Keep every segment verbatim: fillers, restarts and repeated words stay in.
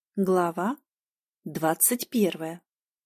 Глава двадцать первая.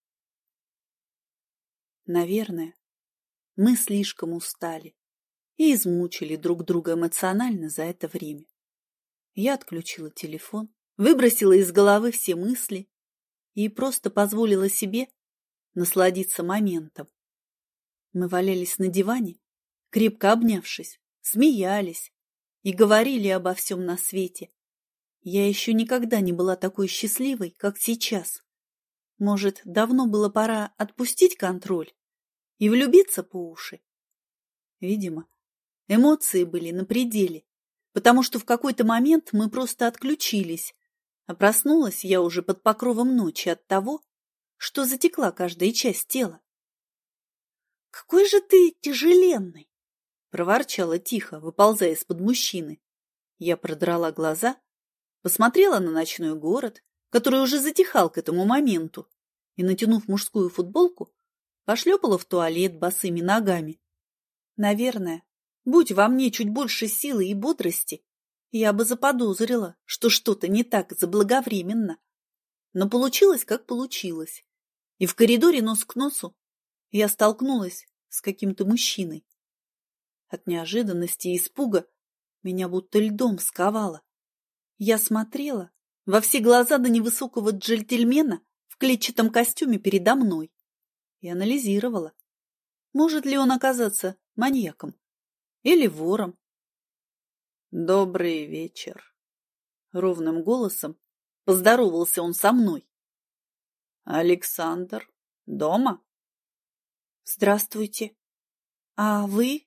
Наверное, мы слишком устали и измучили друг друга эмоционально за это время. Я отключила телефон, выбросила из головы все мысли и просто позволила себе насладиться моментом. Мы валялись на диване, крепко обнявшись, смеялись и говорили обо всем на свете. Я еще никогда не была такой счастливой, как сейчас. Может, давно было пора отпустить контроль и влюбиться по уши? Видимо, эмоции были на пределе, потому что в какой-то момент мы просто отключились, а проснулась я уже под покровом ночи от того, что затекла каждая часть тела. «Какой же ты тяжеленный!» — проворчала тихо, выползая из-под мужчины. Я продрала глаза, посмотрела на ночной город, который уже затихал к этому моменту, и, натянув мужскую футболку, пошлепала в туалет босыми ногами. Наверное, будь во мне чуть больше силы и бодрости, я бы заподозрила, что что-то не так заблаговременно. Но получилось, как получилось. И в коридоре нос к носу я столкнулась с каким-то мужчиной. От неожиданности и испуга меня будто льдом сковало. Я смотрела во все глаза на невысокого джентльмена в клетчатом костюме передо мной и анализировала, может ли он оказаться маньяком или вором. «Добрый вечер!» — ровным голосом поздоровался он со мной. «Александр дома?» «Здравствуйте. А вы?»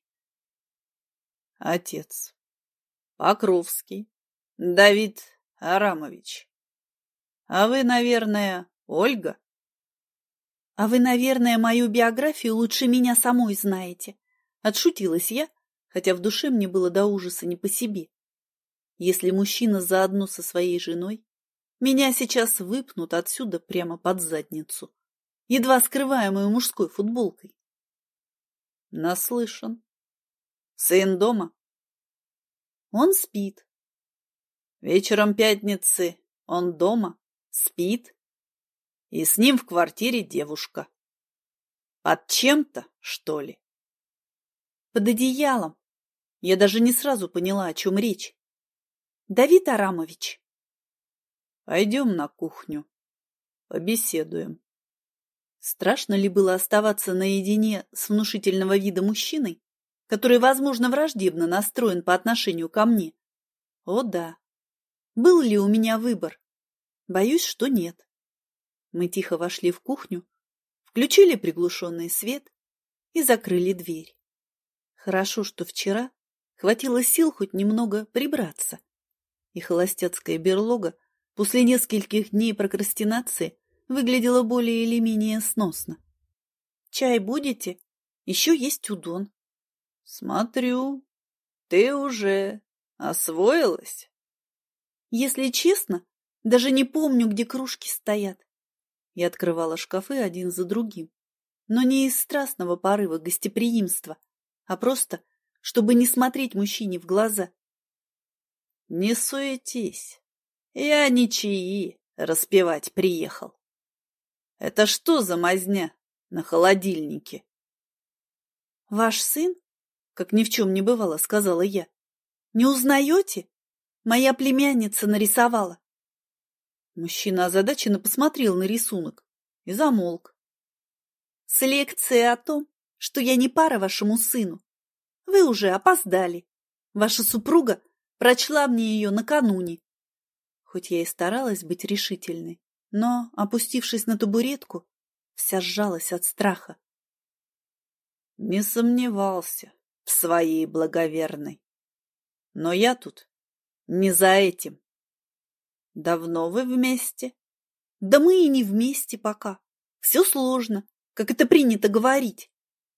«Отец. Покровский. Давид Арамович. А вы, наверное, Ольга?» «А вы, наверное, мою биографию лучше меня самой знаете», — отшутилась я, хотя в душе мне было до ужаса не по себе. Если мужчина заодно со своей женой, меня сейчас выпнут отсюда прямо под задницу, едва скрываемую мужской футболкой. Наслышан. Сын дома? Он спит. Вечером пятницы он дома, спит, и с ним в квартире девушка. Под чем-то, что ли? Под одеялом. Я даже не сразу поняла, о чем речь. Давид Арамович. Пойдем на кухню, побеседуем. Страшно ли было оставаться наедине с внушительного вида мужчиной, который, возможно, враждебно настроен по отношению ко мне? О да. Был ли у меня выбор? Боюсь, что нет. Мы тихо вошли в кухню, включили приглушенный свет и закрыли дверь. Хорошо, что вчера хватило сил хоть немного прибраться, и холостяцкая берлога после нескольких дней прокрастинации выглядела более или менее сносно. «Чай будете? Еще есть удон». «Смотрю, ты уже освоилась?» «Если честно, даже не помню, где кружки стоят». Я открывала шкафы один за другим, но не из страстного порыва гостеприимства, а просто, чтобы не смотреть мужчине в глаза. «Не суетись, я не чаи распевать приехал. Это что за мазня на холодильнике?» «Ваш сын, как ни в чем не бывало, — сказала я, — не узнаете? Моя племянница нарисовала». Мужчина озадаченно посмотрел на рисунок и замолк. «С лекцией о том, что я не пара вашему сыну. Вы уже опоздали. Ваша супруга прочла мне ее накануне». Хоть я и старалась быть решительной, но, опустившись на табуретку, вся сжалась от страха. «Не сомневался в своей благоверной. Но я тут не за этим. Давно вы вместе?» «Да мы и не вместе пока. Все сложно, как это принято говорить».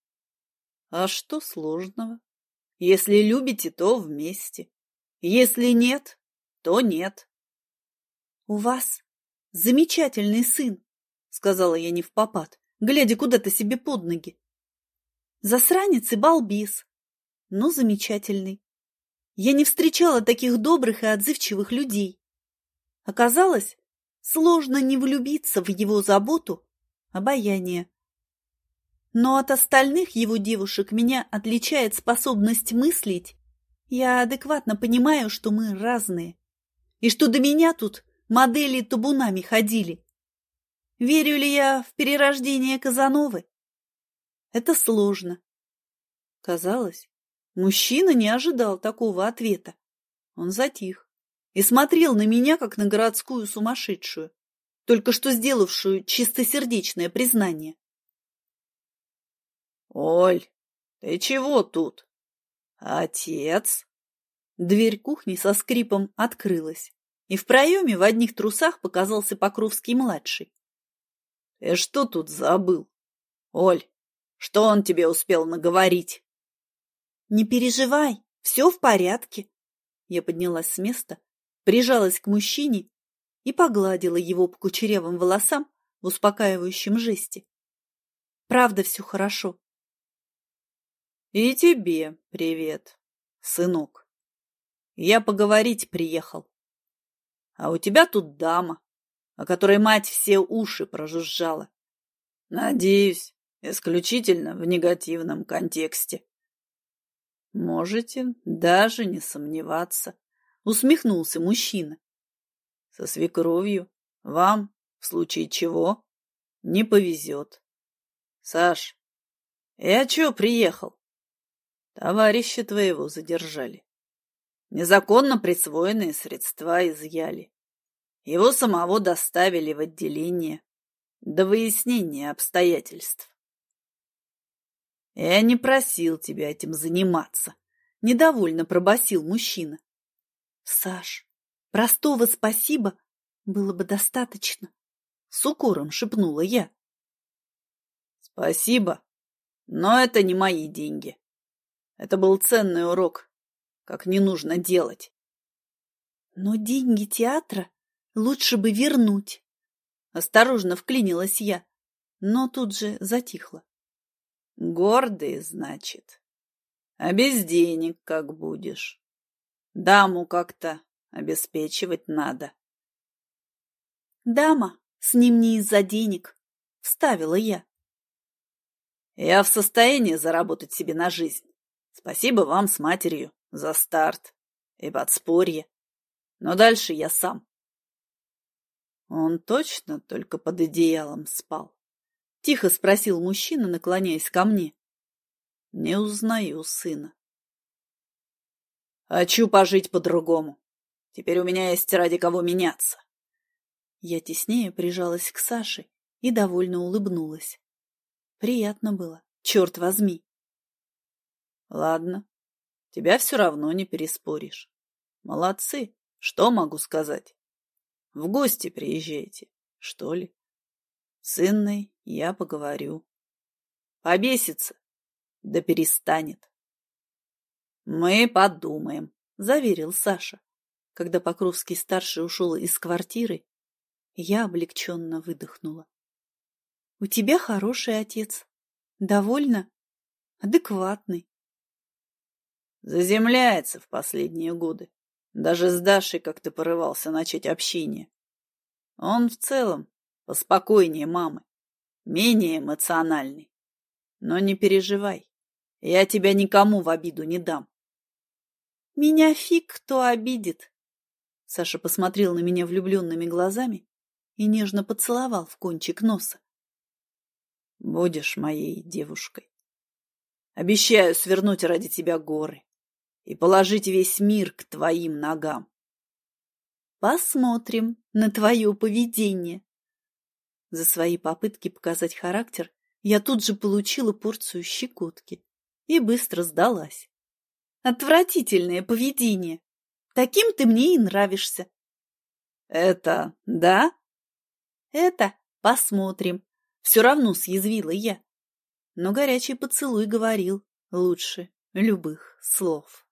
«А что сложного? Если любите, то вместе. Если нет, то нет». «У вас замечательный сын», — сказала я невпопад, глядя куда-то себе под ноги. «Засранец и балбес, но замечательный. Я не встречала таких добрых и отзывчивых людей. Оказалось, Сложно не влюбиться в его заботу, обаяние. Но от остальных его девушек меня отличает способность мыслить. Я адекватно понимаю, что мы разные. И что до меня тут модели табунами ходили. Верю ли я в перерождение Казановы? Это сложно. Казалось, мужчина не ожидал такого ответа. Он затих и смотрел на меня, как на городскую сумасшедшую, только что сделавшую чистосердечное признание. «Оль, ты чего тут? Отец?» Дверь кухни со скрипом открылась, и в проеме в одних трусах показался Покровский-младший. «Ты что тут забыл? Оль, что он тебе успел наговорить?» «Не переживай, все в порядке». Я поднялась с места, прижалась к мужчине и погладила его по кучерявым волосам в успокаивающем жесте. «Правда, все хорошо». «И тебе привет, сынок. Я поговорить приехал. А у тебя тут дама, о которой мать все уши прожужжала. Надеюсь, исключительно в негативном контексте». «Можете даже не сомневаться», — усмехнулся мужчина. «Со свекровью вам, в случае чего, не повезет. Саш, я чё приехал? Товарища твоего задержали. Незаконно присвоенные средства изъяли. Его самого доставили в отделение до выяснения обстоятельств. Я не просил тебя этим заниматься», — недовольно пробасил мужчина. «Саш, простого спасибо было бы достаточно», — с укором шепнула я. «Спасибо, но это не мои деньги. Это был ценный урок, как не нужно делать». «Но деньги театра лучше бы вернуть», — осторожно вклинилась я, но тут же затихла. «Гордый, значит. А без денег как будешь? Даму как-то обеспечивать надо». «Дама с ним не из-за денег», — вставила я. «Я в состоянии заработать себе на жизнь. Спасибо вам с матерью за старт и подспорье. Но дальше я сам». «Он точно только под одеялом спал?» — тихо спросил мужчина, наклоняясь ко мне. «Не узнаю сына». «Хочу пожить по-другому. Теперь у меня есть ради кого меняться». Я теснее прижалась к Саше и довольно улыбнулась. Приятно было, черт возьми. «Ладно, тебя все равно не переспоришь. Молодцы, что могу сказать? В гости приезжайте, что ли? С Инной я поговорю. Побесится, да перестанет». «Мы подумаем», — заверил Саша. Когда Покровский-старший ушел из квартиры, я облегченно выдохнула. «У тебя хороший отец, довольно адекватный». «Заземляется в последние годы. Даже с Дашей как-то порывался начать общение. Он в целом поспокойнее мамы, менее эмоциональный. Но не переживай, я тебя никому в обиду не дам». «Меня фиг кто обидит». Саша посмотрел на меня влюбленными глазами и нежно поцеловал в кончик носа. «Будешь моей девушкой. Обещаю свернуть ради тебя горы и положить весь мир к твоим ногам». «Посмотрим на твое поведение». За свои попытки показать характер я тут же получила порцию щекотки и быстро сдалась. «Отвратительное поведение. Таким ты мне и нравишься». «Это да?» «Это посмотрим». Все равно съязвила я. Но горячий поцелуй говорил лучше любых слов.